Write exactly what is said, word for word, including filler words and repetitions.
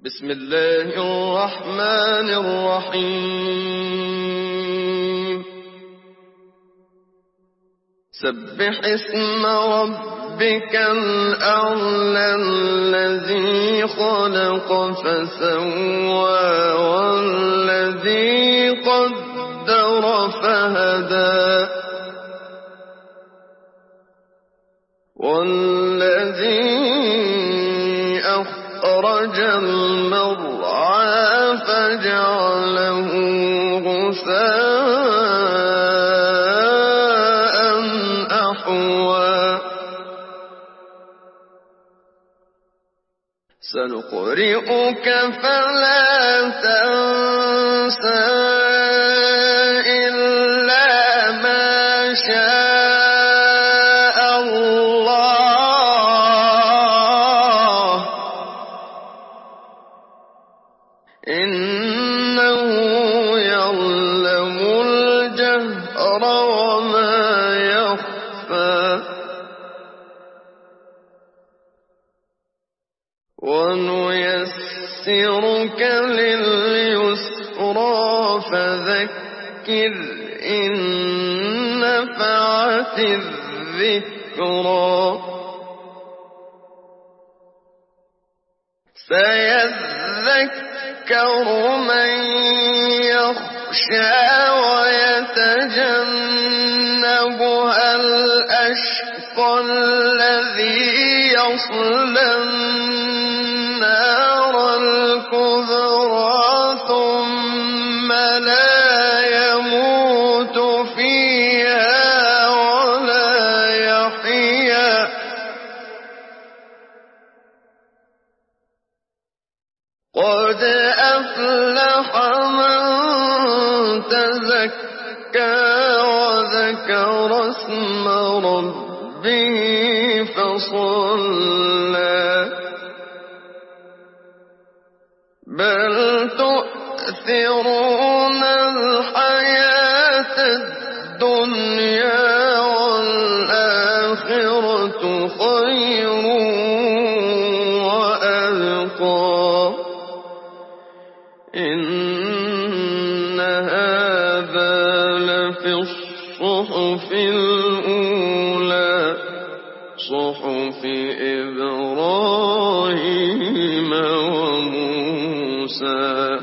بسم الله الرحمن الرحيم سبح اسم ربك الأعلى الذي خلق فسوى والذي قدر فهدى والذي أخرج المرعى فجعله غثاء أحوى سنقرئك فلا تنسى إلا ما شاء الله إنه يعلم الجهر وما يخفى ونيسرك لليسرى فذكر إن نفعت الذكرى سيذكر من يخشى ويتجنبها الأشقى الذي يصلى النار الكبرى ثم لا يموت فيها ولا يحيا قد أفلح من تزكى وذكر اسم ربه فصلى بل تؤثرون الحياة الدنيا والآخرة خير وأبقى إن هذا لفي الصحف الأولى صحف إبراهيم وموسى